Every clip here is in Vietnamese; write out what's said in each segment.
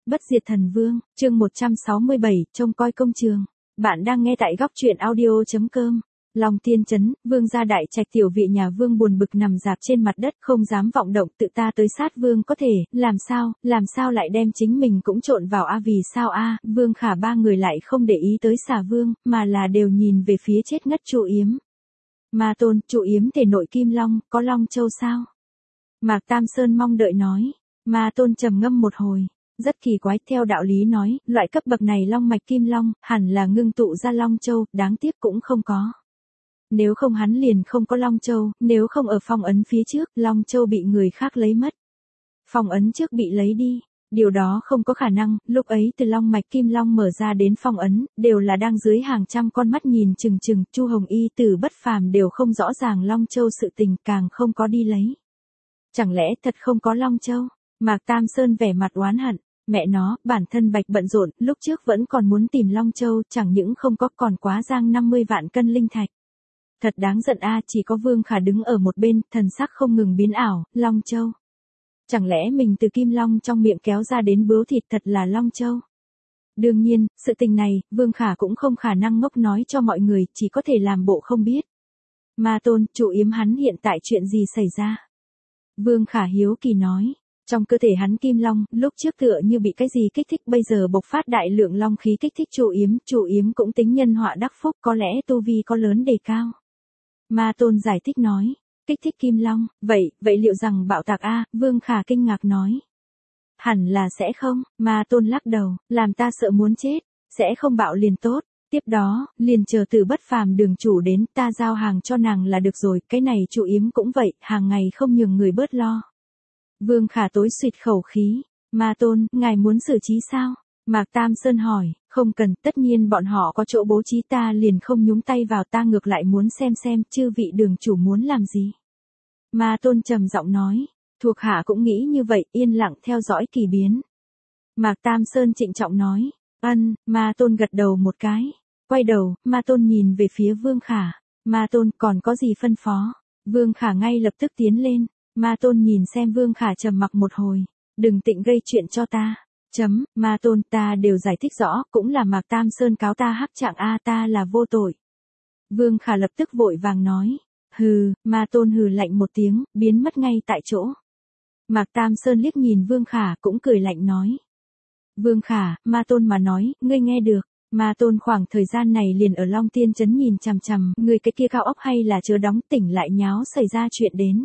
Bất diệt thần vương, chương 167, trông coi công trường. Bạn đang nghe tại góc truyện audio.com. Long Tiên Trấn, vương gia đại trạch tiểu vị nhà vương buồn bực nằm dạp trên mặt đất không dám vọng động, tự ta tới sát vương có thể, làm sao lại đem chính mình cũng trộn vào vì sao Vương Khả ba người lại không để ý tới xà vương, mà là đều nhìn về phía chết ngất Trụ Yếm. Ma Tôn, Trụ Yếm thể nội kim long, có long châu sao? Mạc Tam Sơn mong đợi nói. Ma Tôn trầm ngâm một hồi. Rất kỳ quái, theo đạo lý nói, loại cấp bậc này long mạch kim long, hẳn là ngưng tụ ra long châu, đáng tiếc cũng không có. Nếu không hắn liền không có long châu, nếu không ở phong ấn phía trước, long châu bị người khác lấy mất. Phong ấn trước bị lấy đi, điều đó không có khả năng, lúc ấy từ long mạch kim long mở ra đến phong ấn, đều là đang dưới hàng trăm con mắt nhìn chừng, Chu Hồng Y từ Bất Phàm đều không rõ ràng long châu sự tình, càng không có đi lấy. Chẳng lẽ thật không có long châu? Mạc Tam Sơn vẻ mặt oán hận. Mẹ nó, bản thân Bạch bận rộn, lúc trước vẫn còn muốn tìm Long Châu, chẳng những không có còn quá giang 50 vạn cân linh thạch. Thật đáng giận chỉ có Vương Khả đứng ở một bên, thần sắc không ngừng biến ảo, Long Châu. Chẳng lẽ mình từ kim long trong miệng kéo ra đến bướu thịt thật là Long Châu? Đương nhiên, sự tình này, Vương Khả cũng không khả năng ngốc nói cho mọi người, chỉ có thể làm bộ không biết. Ma Tôn, Trụ Yếm hắn hiện tại chuyện gì xảy ra? Vương Khả hiếu kỳ nói. Trong cơ thể hắn kim long, lúc trước tựa như bị cái gì kích thích, bây giờ bộc phát đại lượng long khí kích thích Trụ Yếm cũng tính nhân họa đắc phúc, có lẽ tu vi có lớn đề cao. Ma Tôn giải thích nói, kích thích kim long, vậy liệu rằng bạo tạc Vương Khả kinh ngạc nói. Hẳn là sẽ không, Ma Tôn lắc đầu, làm ta sợ muốn chết, sẽ không bạo liền tốt, tiếp đó, liền chờ từ Bất Phàm đường chủ đến, ta giao hàng cho nàng là được rồi, cái này Trụ Yếm cũng vậy, hàng ngày không nhường người bớt lo. Vương Khả tối xuyệt khẩu khí, Ma Tôn, ngài muốn xử trí sao? Mạc Tam Sơn hỏi, không cần, tất nhiên bọn họ có chỗ bố trí ta liền không nhúng tay vào, ta ngược lại muốn xem chư vị đường chủ muốn làm gì. Ma Tôn trầm giọng nói, thuộc hạ cũng nghĩ như vậy, yên lặng theo dõi kỳ biến. Mạc Tam Sơn trịnh trọng nói, Ma Tôn gật đầu một cái, quay đầu, Ma Tôn nhìn về phía Vương Khả, Ma Tôn còn có gì phân phó? Vương Khả ngay lập tức tiến lên. Ma Tôn nhìn xem Vương Khả trầm mặc một hồi, đừng tịnh gây chuyện cho ta. Ma Tôn, ta đều giải thích rõ, cũng là Mạc Tam Sơn cáo ta hắc trạng ta là vô tội. Vương Khả lập tức vội vàng nói, hừ, Ma Tôn hừ lạnh một tiếng, biến mất ngay tại chỗ. Mạc Tam Sơn liếc nhìn Vương Khả cũng cười lạnh nói. Vương Khả, Ma Tôn mà nói, ngươi nghe được. Ma Tôn khoảng thời gian này liền ở Long Tiên Trấn nhìn chằm, người cái kia cao ốc hay là chớ đóng, tỉnh lại nháo xảy ra chuyện đến.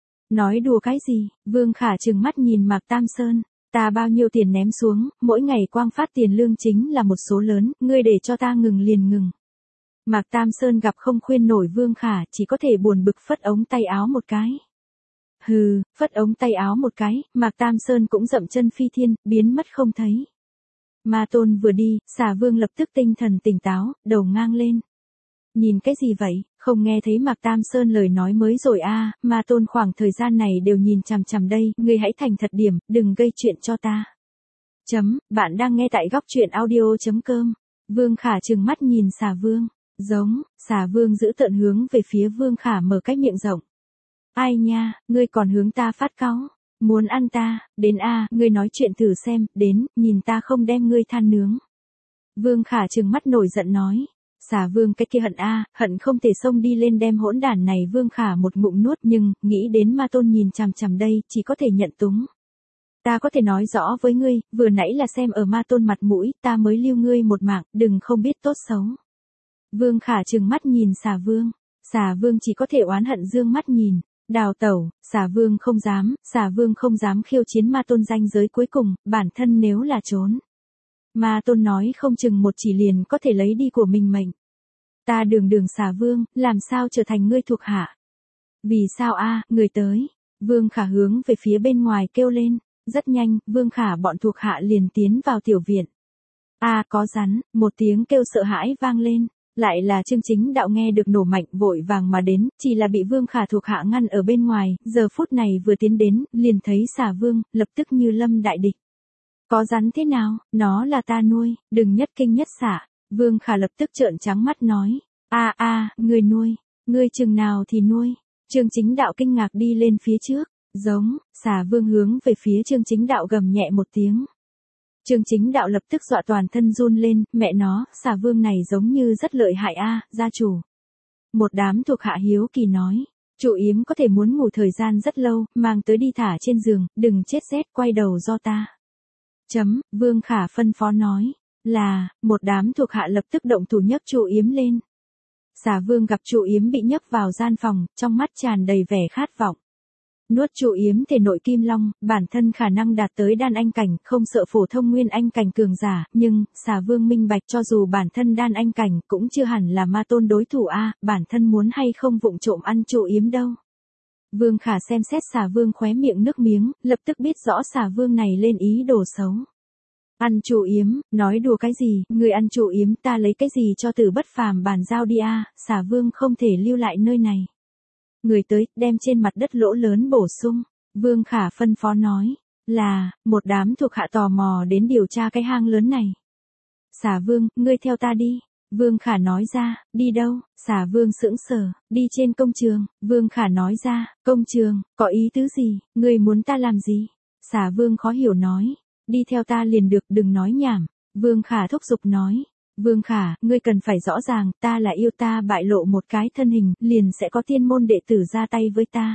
Nói đùa cái gì? Vương Khả trừng mắt nhìn Mạc Tam Sơn, ta bao nhiêu tiền ném xuống, mỗi ngày quang phát tiền lương chính là một số lớn, ngươi để cho ta ngừng liền ngừng. Mạc Tam Sơn gặp không khuyên nổi Vương Khả, chỉ có thể buồn bực phất ống tay áo một cái. Hừ, phất ống tay áo một cái, Mạc Tam Sơn cũng dậm chân phi thiên, biến mất không thấy. Ma Tôn vừa đi, Xà Vương lập tức tinh thần tỉnh táo, đầu ngang lên. Nhìn cái gì vậy, không nghe thấy Mạc Tam Sơn lời nói mới rồi Ma Tôn khoảng thời gian này đều nhìn chằm đây, ngươi hãy thành thật điểm, đừng gây chuyện cho ta. Bạn đang nghe tại góc truyện audio.com. Vương Khả trừng mắt nhìn Xà Vương, Xà Vương giữ tợn hướng về phía Vương Khả mở cái miệng rộng. Ai nha, ngươi còn hướng ta phát cáu, muốn ăn ta, đến ngươi nói chuyện thử xem, đến, nhìn ta không đem ngươi than nướng. Vương Khả trừng mắt nổi giận nói. Xà Vương cái kia hận không thể xông đi lên đem hỗn đản này. Vương Khả một ngụm nuốt, nhưng nghĩ đến Ma Tôn nhìn chằm đây, chỉ có thể nhận túng. Ta có thể nói rõ với ngươi, vừa nãy là xem ở Ma Tôn mặt mũi, ta mới lưu ngươi một mạng, đừng không biết tốt xấu. Vương Khả trừng mắt nhìn Xà Vương chỉ có thể oán hận dương mắt nhìn, đào tẩu. Xà Vương không dám khiêu chiến Ma Tôn ranh giới cuối cùng, bản thân nếu là trốn. Ma Tôn nói không chừng một chỉ liền có thể lấy đi của mình mệnh. Ta đường Xà Vương, làm sao trở thành ngươi thuộc hạ? Vì sao người tới? Vương Khả hướng về phía bên ngoài kêu lên, rất nhanh, Vương Khả bọn thuộc hạ liền tiến vào tiểu viện. Có rắn, một tiếng kêu sợ hãi vang lên, lại là Chương Chính Đạo nghe được nổ mạnh vội vàng mà đến, chỉ là bị Vương Khả thuộc hạ ngăn ở bên ngoài, giờ phút này vừa tiến đến, liền thấy Xà Vương, lập tức như lâm đại địch. Có rắn thế nào, nó là ta nuôi, đừng nhất kinh nhất xạ. Vương Khả lập tức trợn trắng mắt nói, ngươi nuôi, ngươi chừng nào thì nuôi. Chương Chính Đạo kinh ngạc đi lên phía trước, Xà Vương hướng về phía Chương Chính Đạo gầm nhẹ một tiếng. Trương Chính Đạo lập tức dọa toàn thân run lên, mẹ nó, xà vương này giống như rất lợi hại a, gia chủ. Một đám thuộc hạ hiếu kỳ nói, chủ yếm có thể muốn ngủ thời gian rất lâu, mang tới đi thả trên giường, đừng chết rét, quay đầu do ta. Vương Khả phân phó nói, là, một đám thuộc hạ lập tức động thủ nhấc chủ yếm lên. Xà vương gặp chủ yếm bị nhấc vào gian phòng, trong mắt tràn đầy vẻ khát vọng. Nuốt chủ yếm thể nội kim long, bản thân khả năng đạt tới đan anh cảnh, không sợ phổ thông nguyên anh cảnh cường giả, nhưng, xà vương minh bạch cho dù bản thân đan anh cảnh cũng chưa hẳn là ma tôn đối thủ a, bản thân muốn hay không vụng trộm ăn chủ yếm đâu. Vương Khả xem xét xà vương khóe miệng nước miếng, lập tức biết rõ xà vương này lên ý đồ xấu. Ăn chủ yếm, nói đùa cái gì, người ăn chủ yếm ta lấy cái gì cho Tử Bất Phàm bàn giao đi a, xà vương không thể lưu lại nơi này. Người tới, đem trên mặt đất lỗ lớn bổ sung. Vương Khả phân phó nói, là, một đám thuộc hạ tò mò đến điều tra cái hang lớn này. Xà vương, ngươi theo ta đi. Vương Khả nói ra, đi đâu? Xà vương sững sờ, đi trên công trường. Vương Khả nói ra, công trường, có ý tứ gì, ngươi muốn ta làm gì? Xà vương khó hiểu nói, đi theo ta liền được, đừng nói nhảm. Vương Khả thúc giục nói. Vương Khả, ngươi cần phải rõ ràng, ta là yêu, ta bại lộ một cái thân hình, liền sẽ có tiên môn đệ tử ra tay với ta.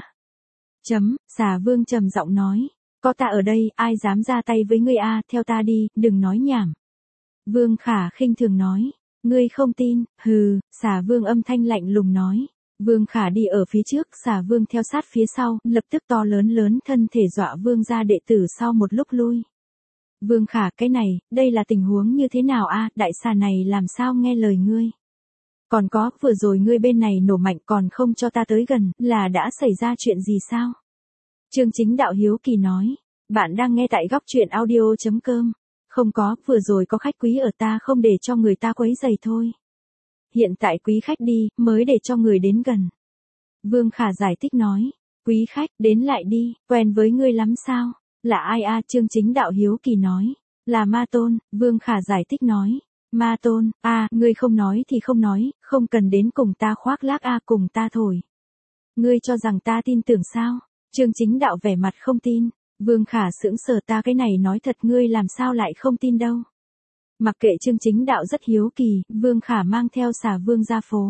Xà vương trầm giọng nói, có ta ở đây, ai dám ra tay với ngươi a, theo ta đi, đừng nói nhảm. Vương Khả khinh thường nói, ngươi không tin, hừ, xà vương âm thanh lạnh lùng nói. Vương Khả đi ở phía trước, xà vương theo sát phía sau, lập tức to lớn thân thể dọa vương gia đệ tử sau một lúc lui. Vương Khả, cái này, đây là tình huống như thế nào a, đại xà này làm sao nghe lời ngươi? Còn có, vừa rồi ngươi bên này nổ mạnh còn không cho ta tới gần, là đã xảy ra chuyện gì sao? Trương Chính Đạo hiếu kỳ nói, bạn đang nghe tại góc truyện audio.com. Không có, vừa rồi có khách quý ở, ta không để cho người ta quấy rầy thôi. Hiện tại quý khách đi, mới để cho người đến gần. Vương Khả giải thích nói, quý khách, đến lại đi, quen với ngươi lắm sao? Là ai a? Trương Chính Đạo hiếu kỳ nói, là ma tôn. Vương Khả giải thích nói, ma tôn, ngươi không nói thì không nói, không cần đến cùng ta khoác lác cùng ta thổi. Ngươi cho rằng ta tin tưởng sao? Trương Chính Đạo vẻ mặt không tin. Vương Khả sững sờ, ta cái này nói thật, ngươi làm sao lại không tin đâu. Mặc kệ Trương Chính Đạo rất hiếu kỳ, Vương Khả mang theo xà vương ra phố.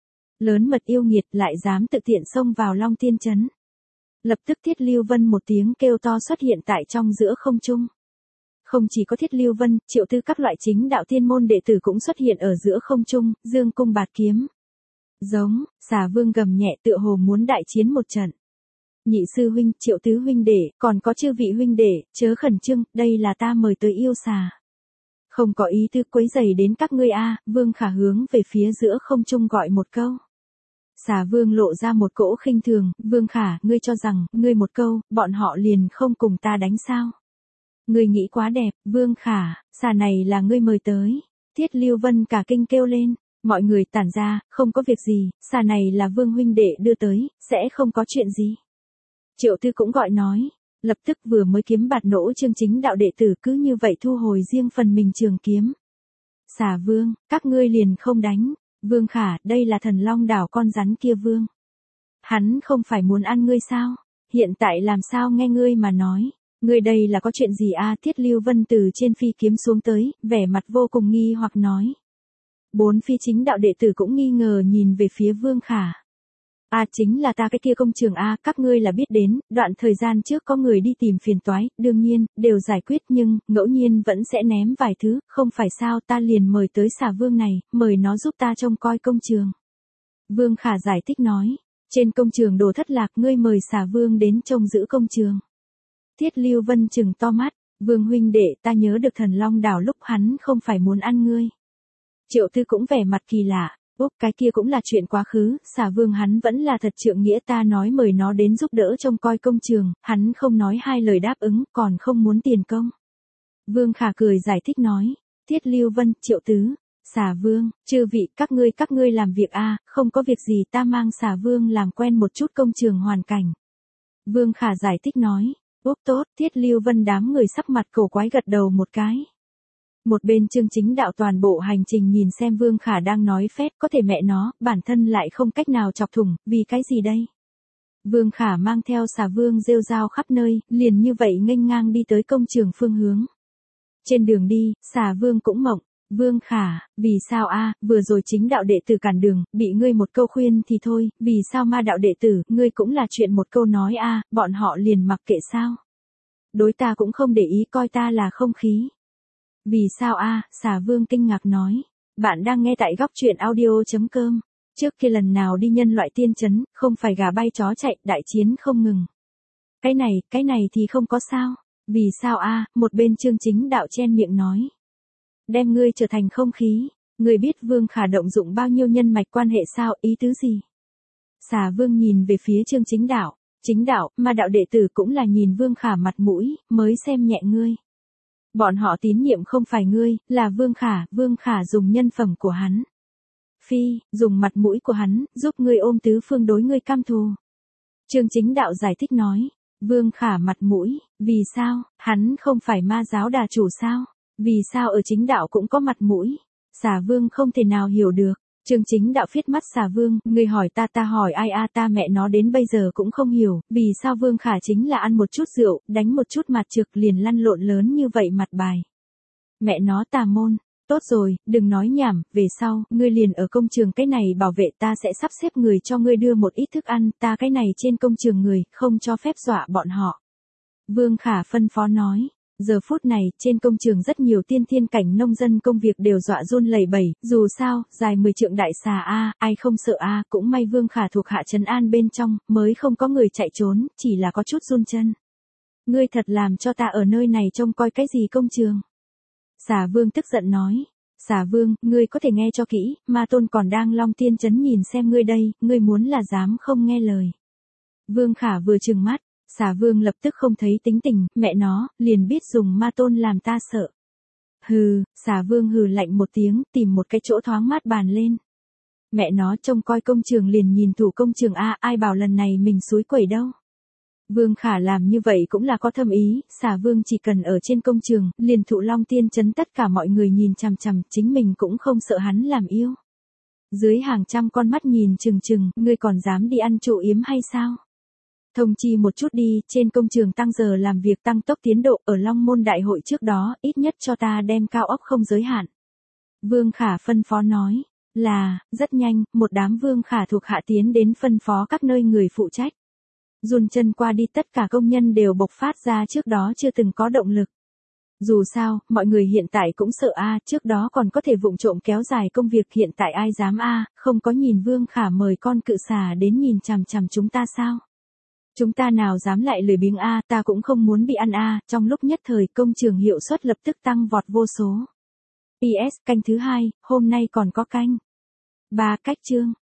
Lớn mật yêu nghiệt lại dám tự tiện xông vào Long Tiên Trấn. Lập tức Thiết Lưu Vân một tiếng kêu to xuất hiện tại trong giữa không trung. Không chỉ có Thiết Lưu Vân, Triệu Tư các loại chính đạo tiên môn đệ tử cũng xuất hiện ở giữa không trung, dương cung bạt kiếm. Giống, xà vương gầm nhẹ tựa hồ muốn đại chiến một trận. Nhị sư huynh, Triệu tứ huynh đệ, còn có chư vị huynh đệ, chớ khẩn trương, đây là ta mời tới yêu xà. Không có ý tư quấy rầy đến các ngươi a. Vương Khả hướng về phía giữa không trung gọi một câu. Xà vương lộ ra một cỗ khinh thường, Vương Khả, ngươi cho rằng, ngươi một câu, bọn họ liền không cùng ta đánh sao? Ngươi nghĩ quá đẹp, Vương Khả, xà này là ngươi mời tới. Thiết Lưu Vân cả kinh kêu lên, mọi người tản ra, không có việc gì, xà này là Vương huynh đệ đưa tới, sẽ không có chuyện gì. Triệu Tư cũng gọi nói, lập tức vừa mới kiếm bạt nỗ Trương Chính Đạo đệ tử cứ như vậy thu hồi riêng phần mình trường kiếm. Xà vương, các ngươi liền không đánh. Vương Khả, đây là Thần Long đảo con rắn kia vương. Hắn không phải muốn ăn ngươi sao? Hiện tại làm sao nghe ngươi mà nói? Ngươi đây là có chuyện gì a? Thiết Lưu Vân từ trên phi kiếm xuống tới, vẻ mặt vô cùng nghi hoặc nói. Bốn phi chính đạo đệ tử cũng nghi ngờ nhìn về phía Vương Khả. Chính là ta cái kia công trường các ngươi là biết đến, đoạn thời gian trước có người đi tìm phiền toái, đương nhiên, đều giải quyết nhưng, ngẫu nhiên vẫn sẽ ném vài thứ, không phải sao, ta liền mời tới xà vương này, mời nó giúp ta trông coi công trường. Vương Khả giải thích nói, trên công trường đồ thất lạc, ngươi mời xà vương đến trông giữ công trường. Thiết Lưu Vân trừng to mắt, Vương huynh đệ, ta nhớ được Thần Long đảo lúc hắn không phải muốn ăn ngươi. Triệu Tư cũng vẻ mặt kỳ lạ. Cái kia cũng là chuyện quá khứ, xà vương hắn vẫn là thật trượng nghĩa, ta nói mời nó đến giúp đỡ trông coi công trường, hắn không nói hai lời đáp ứng, còn không muốn tiền công. Vương Khả cười giải thích nói, Thiết Lưu Vân, Triệu Tứ, xà vương, chư vị, các ngươi làm việc không có việc gì, ta mang xà vương làm quen một chút công trường hoàn cảnh. Vương Khả giải thích nói, tốt, Thiết Lưu Vân đám người sắc mặt cổ quái gật đầu một cái. Một bên Trương Chính Đạo toàn bộ hành trình nhìn xem Vương Khả đang nói phét, có thể mẹ nó, bản thân lại không cách nào chọc thủng, vì cái gì đây? Vương Khả mang theo xà vương rêu rao khắp nơi, liền như vậy nghênh ngang đi tới công trường phương hướng. Trên đường đi, Xà Vương cũng mộng. Vương Khả, vì sao a, vừa rồi chính đạo đệ tử cản đường, bị ngươi một câu khuyên thì thôi, vì sao ma đạo đệ tử, ngươi cũng là chuyện một câu nói a, bọn họ liền mặc kệ sao? Đối ta cũng không để ý, coi ta là không khí. Vì sao a, Xà Vương kinh ngạc nói. Bạn đang nghe tại góc truyện audio.com. Trước kia lần nào đi nhân loại tiên trấn, không phải gà bay chó chạy, đại chiến không ngừng. Cái này thì không có sao. Vì sao a, một bên Chương Chính Đạo chen miệng nói. Đem ngươi trở thành không khí, ngươi biết Vương Khả động dụng bao nhiêu nhân mạch quan hệ sao, ý tứ gì? Xà Vương nhìn về phía Chương Chính đạo, mà đạo đệ tử cũng là nhìn Vương Khả mặt mũi, mới xem nhẹ ngươi. Bọn họ tín nhiệm không phải ngươi, là Vương Khả dùng nhân phẩm của hắn. Dùng mặt mũi của hắn, giúp ngươi ôm tứ phương đối ngươi cam thù. Chương Chính Đạo giải thích nói, Vương Khả mặt mũi, vì sao, hắn không phải ma giáo đà chủ sao? Vì sao ở chính đạo cũng có mặt mũi? Xà Vương không thể nào hiểu được. Chương Chính Đạo phiết mắt Xà Vương, ngươi hỏi ta hỏi ai a, ta mẹ nó đến bây giờ cũng không hiểu, vì sao Vương Khả chính là ăn một chút rượu, đánh một chút mặt trược liền lăn lộn lớn như vậy mặt bài. Mẹ nó tà môn. Tốt rồi, đừng nói nhảm, về sau, ngươi liền ở công trường cái này bảo vệ, ta sẽ sắp xếp người cho ngươi đưa một ít thức ăn, ta cái này trên công trường người, không cho phép dọa bọn họ. Vương Khả phân phó nói. Giờ phút này, trên công trường rất nhiều tiên thiên cảnh nông dân công việc đều dọa run lẩy bẩy, dù sao, dài 10 trượng đại xà a, ai không sợ a, cũng may Vương Khả thuộc hạ trấn an bên trong, mới không có người chạy trốn, chỉ là có chút run chân. Ngươi thật làm cho ta ở nơi này trông coi cái gì công trường? Xà Vương tức giận nói. Xà Vương, ngươi có thể nghe cho kỹ, Ma Tôn còn đang Long Tiên trấn nhìn xem ngươi đây, ngươi muốn là dám không nghe lời. Vương Khả vừa trừng mắt. Xà Vương lập tức không thấy tính tình, mẹ nó, liền biết dùng Ma Tôn làm ta sợ. Hừ, Xà Vương hừ lạnh một tiếng, tìm một cái chỗ thoáng mát bàn lên. Mẹ nó trông coi công trường liền nhìn thủ công trường a, ai bảo lần này mình xúi quẩy đâu. Vương Khả làm như vậy cũng là có thâm ý, Xà Vương chỉ cần ở trên công trường, liền thụ Long Tiên trấn tất cả mọi người nhìn chằm chằm, chính mình cũng không sợ hắn làm yêu. Dưới hàng trăm con mắt nhìn chừng, ngươi còn dám đi ăn trộm yếm hay sao? Thông chi một chút đi, trên công trường tăng giờ làm việc, tăng tốc tiến độ, ở Long Môn đại hội trước đó, ít nhất cho ta đem cao ốc không giới hạn. Vương Khả phân phó nói, là, rất nhanh, một đám Vương Khả thuộc hạ tiến đến phân phó các nơi người phụ trách. Run chân qua đi, tất cả công nhân đều bộc phát ra trước đó chưa từng có động lực. Dù sao, mọi người hiện tại cũng sợ a, trước đó còn có thể vụng trộm kéo dài công việc, hiện tại ai dám a, không có nhìn Vương Khả mời con cự xà đến nhìn chằm chằm chúng ta sao? Chúng ta nào dám lại lười biếng a, ta cũng không muốn bị ăn a, trong lúc nhất thời công trường hiệu suất lập tức tăng vọt vô số. PS, canh thứ 2, hôm nay còn có canh 3 cách chương.